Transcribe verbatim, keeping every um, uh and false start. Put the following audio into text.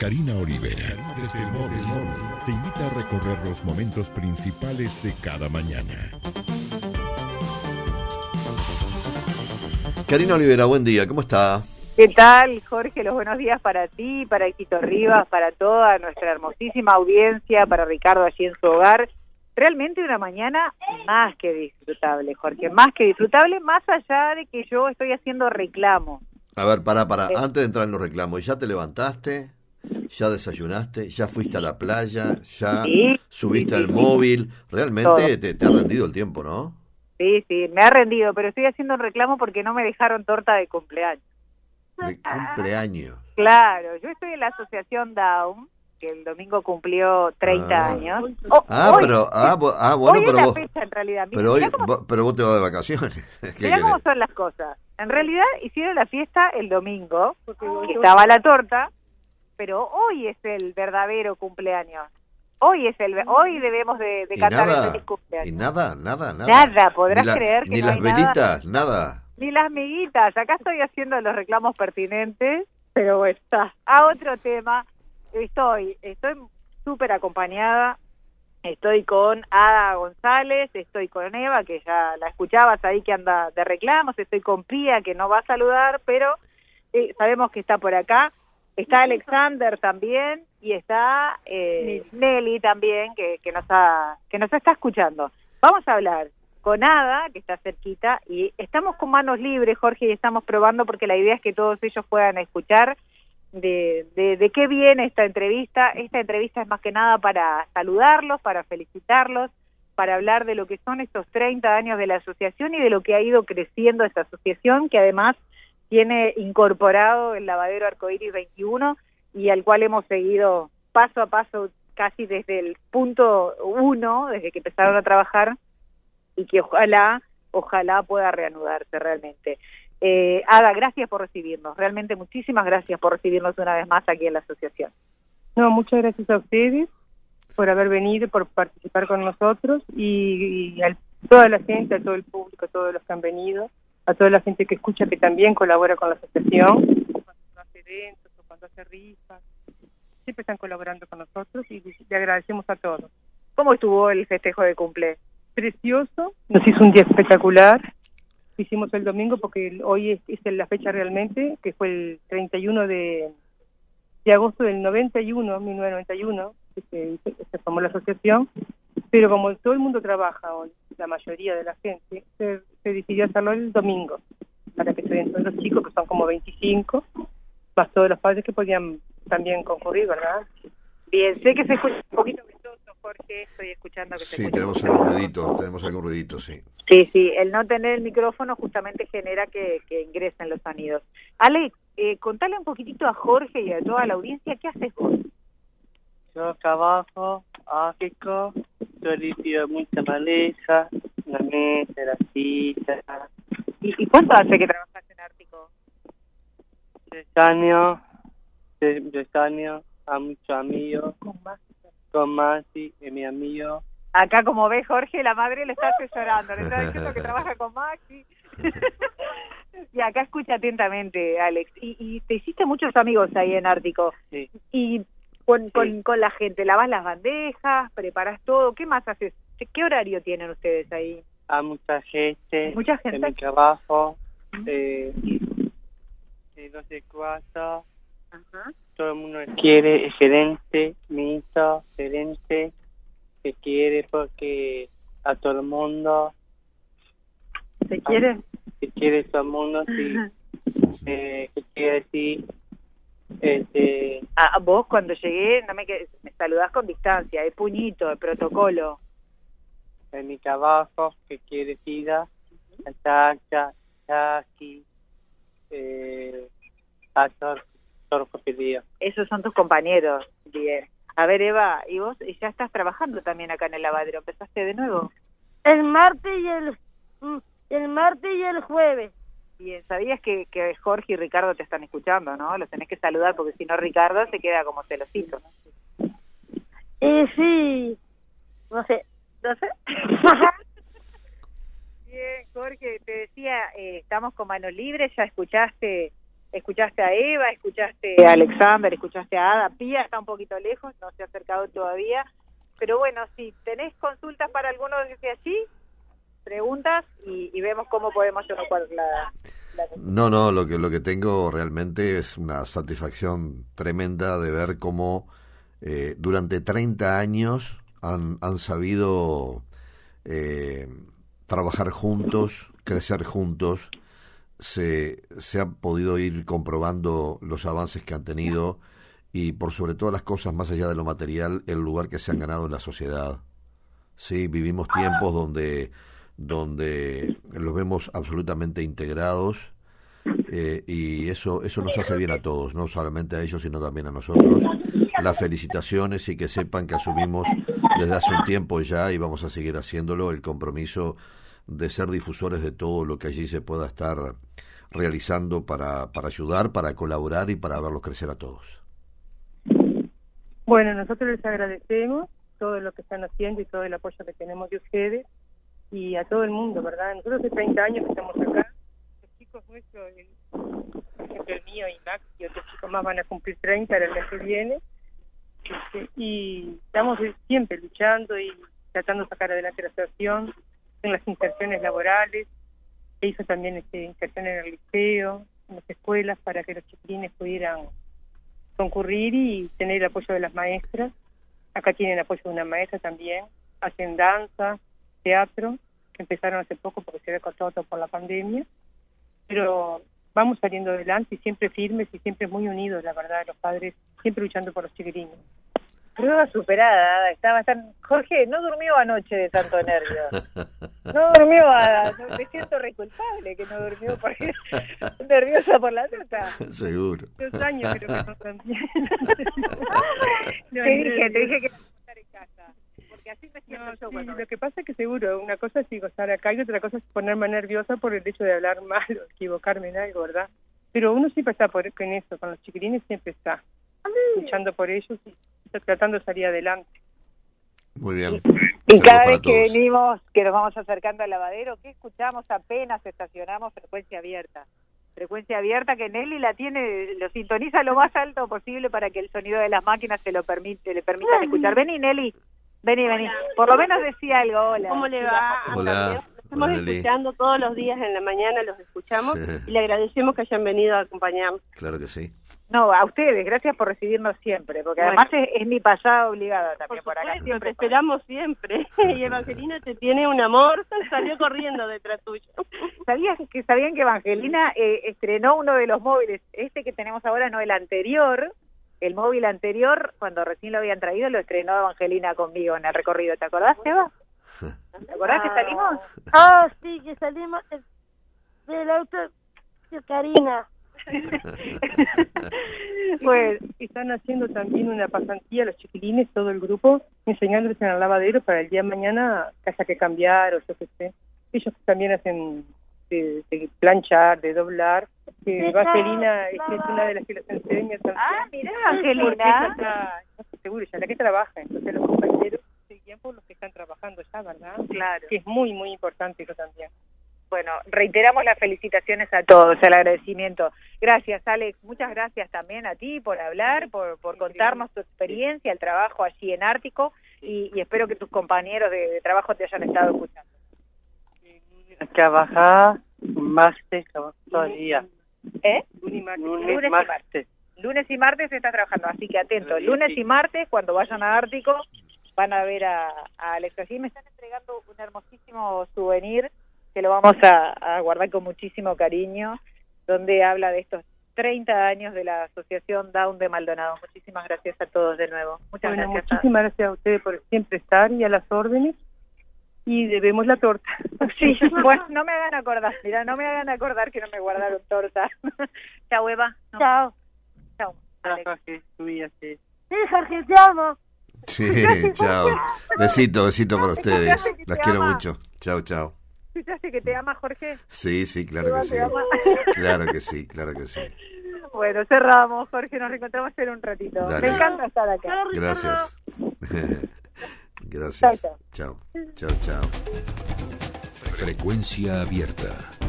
Karina Olivera, desde el móvil, te invita a recorrer los momentos principales de cada mañana. Karina Olivera, buen día, ¿cómo está? ¿Qué tal, Jorge? Los buenos días para ti, para Quito Rivas, para toda nuestra hermosísima audiencia, para Ricardo allí en su hogar. Realmente una mañana más que disfrutable, Jorge, más que disfrutable, más allá de que yo estoy haciendo reclamo. A ver, para, para, eh. antes de entrar en los reclamos, ¿ya te levantaste? ¿Ya desayunaste? ¿Ya fuiste a la playa? ¿Ya sí, subiste sí, al sí, móvil? Realmente te, te ha rendido el tiempo, ¿no? Sí, sí, me ha rendido, pero estoy haciendo un reclamo porque no me dejaron torta de cumpleaños. ¿De cumpleaños? Claro, yo estoy en la asociación Down, que el domingo cumplió treinta ah. años. Oh, ah, hoy, pero, ah, ah, bueno, hoy pero es vos, la fecha, en realidad. Mira, pero, hoy, cómo, vos, pero vos te vas de vacaciones. Mirá cómo son las cosas. En realidad hicieron la fiesta el domingo, porque estaba la torta, pero hoy es el verdadero cumpleaños. Hoy es el, hoy debemos de, de cantar nada, el feliz cumpleaños. Y nada, nada, nada. Nada, podrás la, creer que ni no las hay velitas, nada. nada. Ni las miguitas. Acá estoy haciendo los reclamos pertinentes, pero bueno, está. A otro tema, estoy, estoy súper acompañada. Estoy con Ada González, estoy con Eva, que ya la escuchabas ahí que anda de reclamos, estoy con Pía, que no va a saludar, pero eh, sabemos que está por acá. Está Alexander también y está eh, Nelly también, que, que, nos ha, que nos está escuchando. Vamos a hablar con Ada, que está cerquita, y estamos con manos libres, Jorge, y estamos probando porque la idea es que todos ellos puedan escuchar De, de, de qué viene esta entrevista. Esta entrevista es más que nada para saludarlos, para felicitarlos, para hablar de lo que son estos treinta años de la asociación y de lo que ha ido creciendo esta asociación, que además tiene incorporado el lavadero Arcoiris veintiuno y al cual hemos seguido paso a paso casi desde el punto uno, desde que empezaron a trabajar, y que ojalá, ojalá pueda reanudarse realmente. Eh, Ada, gracias por recibirnos, realmente muchísimas gracias por recibirnos una vez más aquí en la asociación. No, muchas gracias a ustedes por haber venido, por participar con nosotros y, y a toda la gente, a todo el público, a todos los que han venido, a toda la gente que escucha, que también colabora con la asociación, cuando hace eventos o cuando hace rifas, siempre están colaborando con nosotros y le agradecemos a todos. ¿Cómo estuvo el festejo de cumple? Precioso, nos hizo un día espectacular. Hicimos el domingo porque hoy es, es la fecha realmente, que fue el treinta y uno de, de agosto del noventa y uno, mil novecientos noventa y uno, que se, se formó la asociación, pero como todo el mundo trabaja hoy, la mayoría de la gente, se, se decidió hacerlo el domingo, para que se den todos los chicos, que son como veinticinco, más todos los padres que podían también concurrir, ¿verdad? Bien, sé que se escucha un poquito vistoso, Jorge, estoy escuchando que se Sí, escucha. tenemos algún ruidito, tenemos algún ruidito, sí. Sí, sí, el no tener el micrófono justamente genera que, que ingresen los sonidos. Alex, eh, contale un poquitito a Jorge y a toda la audiencia, ¿qué haces vos? Yo trabajo, África, yo limpio mucha maleza, la mesa, la silla. ¿Y, y cuánto hace que trabajas en Ártico? Tres años, tres, tres años, a muchos amigos, con Maxi, con Maxi, y mi amigo. Acá, como ves, Jorge, la madre le está asesorando, le está diciendo que trabaja con Maxi. Y acá escucha atentamente, Alex. Y, y te hiciste muchos amigos ahí en Ártico. Sí. Y con, sí. con, con la gente, lavas las bandejas, preparas todo. ¿Qué más haces? ¿Qué horario tienen ustedes ahí? A mucha gente. Mucha gente. En mi trabajo. Eh, eh, no sé cuánto. Ajá. Todo el mundo quiere, excelente, mi hijo, excelente. Que quiere porque a todo el mundo ¿se quiere? que quiere todo el mundo, sí. eh, que quiere decir este ah, vos cuando llegué no me, que, me saludás con distancia, el puñito, el protocolo. En mi trabajo que quiere Tida, Tacha, Taki, eh, a todos los días. Esos son tus compañeros, bien. A ver, Eva, y vos ya estás trabajando también acá en el lavadero, ¿empezaste de nuevo? El martes y el el martes y el jueves. Bien, sabías que, que Jorge y Ricardo te están escuchando, ¿no? Los tenés que saludar porque si no Ricardo se queda como celosito. Eh, sí, no sé. ¿No sé? Bien, Jorge, te decía, eh, estamos con manos libres, ya escuchaste escuchaste a Eva, escuchaste a Alexander, escuchaste a Ada. Pía está un poquito lejos, no se ha acercado todavía. Pero bueno, si tenés consultas para alguno desde allí, preguntas y, y vemos cómo podemos evacuar la, la... No, no, lo que, lo que tengo realmente es una satisfacción tremenda de ver cómo eh, durante treinta años han, han sabido eh, trabajar juntos, crecer juntos. Se, se ha podido ir comprobando los avances que han tenido y por sobre todas las cosas, más allá de lo material, el lugar que se han ganado en la sociedad. Sí, vivimos tiempos donde, donde los vemos absolutamente integrados eh, y eso, eso nos hace bien a todos, no solamente a ellos, sino también a nosotros. Las felicitaciones y que sepan que asumimos desde hace un tiempo ya y vamos a seguir haciéndolo, el compromiso de ser difusores de todo lo que allí se pueda estar realizando para, para ayudar, para colaborar y para verlos crecer a todos. Bueno, nosotros les agradecemos todo lo que están haciendo y todo el apoyo que tenemos de ustedes y a todo el mundo, ¿verdad? Nosotros hace treinta años que estamos acá, los chicos nuestros, el, por ejemplo el mío y Max y otros chicos más van a cumplir treinta el mes que viene, este, y estamos siempre luchando y tratando de sacar adelante la situación en las inserciones laborales, se hizo también este, inserción en el liceo, en las escuelas, para que los chiquilines pudieran concurrir y tener el apoyo de las maestras. Acá tienen apoyo de una maestra también, hacen danza, teatro, que empezaron hace poco porque se había cortado todo por la pandemia, pero vamos saliendo adelante y siempre firmes y siempre muy unidos, la verdad, los padres, siempre luchando por los chiquilines. Prueba superada, estaba tan... Jorge, no durmió anoche de tanto nervio. No durmió, Ada. Me siento re culpable que no durmió porque nerviosa por la nota. Seguro. Dos años creo que no también. Te dije, te dije que no estar en casa. Porque así me siento no, yo sí, cuando... Lo que pasa es que seguro, una cosa es gozar acá y otra cosa es ponerme nerviosa por el hecho de hablar mal o equivocarme en algo, ¿verdad? Pero uno siempre está por, con eso, con los chiquilines siempre está luchando por ellos y tratando de salir adelante. Muy bien. Y, y cada vez que todos. venimos, que nos vamos acercando al lavadero, ¿qué escuchamos? Apenas estacionamos, frecuencia abierta. Frecuencia abierta que Nelly la tiene, lo sintoniza lo más alto posible para que el sonido de las máquinas se lo permite, le permitan escuchar. Vení, Nelly. Vení, vení. Por lo menos decía algo. Hola. ¿Cómo le va? Hola. Estamos Hola, escuchando todos los días en la mañana, los escuchamos sí. Y le agradecemos que hayan venido a acompañarnos. Claro que sí. No, a ustedes, gracias por recibirnos siempre, porque bueno, además es, es mi pasada obligada también por, por acá. Siempre te esperamos siempre. Y Evangelina te tiene un amor, salió corriendo detrás tuyo. ¿Sabías que sabían que Evangelina eh, estrenó uno de los móviles, este que tenemos ahora, no el anterior? El móvil anterior, cuando recién lo habían traído, lo estrenó Evangelina conmigo en el recorrido. ¿Te acordás, Eva? ¿Te acordás ah. que salimos? Ah, oh, sí, que salimos del auto de Karina. Pues están haciendo también una pasantía los chiquilines, todo el grupo, enseñándoles en el lavadero para el día de mañana que haya que cambiar o yo qué sé. Ellos también hacen de, de planchar, de doblar. Eh, Evangelina es, es una de las que les enseña también. Ah, mira, Evangelina. Está, no estoy seguro, ya la que trabaja, entonces los compañeros seguían por los que están trabajando ya, ¿verdad? Claro. Que es muy, muy importante eso también. Bueno, reiteramos las felicitaciones a todos, el agradecimiento. Gracias, Alex. Muchas gracias también a ti por hablar, por, por contarnos tu experiencia, el trabajo allí en Ártico, y, y espero que tus compañeros de, de trabajo te hayan estado escuchando. Trabajar martes todo el día. ¿Eh? Lunes y martes. Lunes y martes. Lunes y martes se está trabajando, así que atento. Lunes y martes, cuando vayan a Ártico, van a ver a, a Alex. Allí me están entregando un hermosísimo souvenir que lo vamos a, a guardar con muchísimo cariño, donde habla de estos treinta años de la Asociación Down de Maldonado. Muchísimas gracias a todos de nuevo. Muchas bueno, gracias. Muchísimas a... gracias a ustedes por siempre estar y a las órdenes. Y debemos la torta. Sí, bueno, no me hagan acordar, mira, no me hagan acordar que no me guardaron torta. Chao, Eva. No. Chao. Chao. Jorge, sí, Jorge, te amo. Sí, chao. Besito, besito para ustedes. Las quiero ama. mucho. Chao, chao. ¿Escuchaste que te ama, Jorge? Sí, sí, claro que sí. Claro que sí, claro que sí. Bueno, cerramos, Jorge, nos reencontramos en un ratito. Dale. Me encanta estar acá. Gracias. Gracias. Chao, chao. Chao, chao. Frecuencia abierta.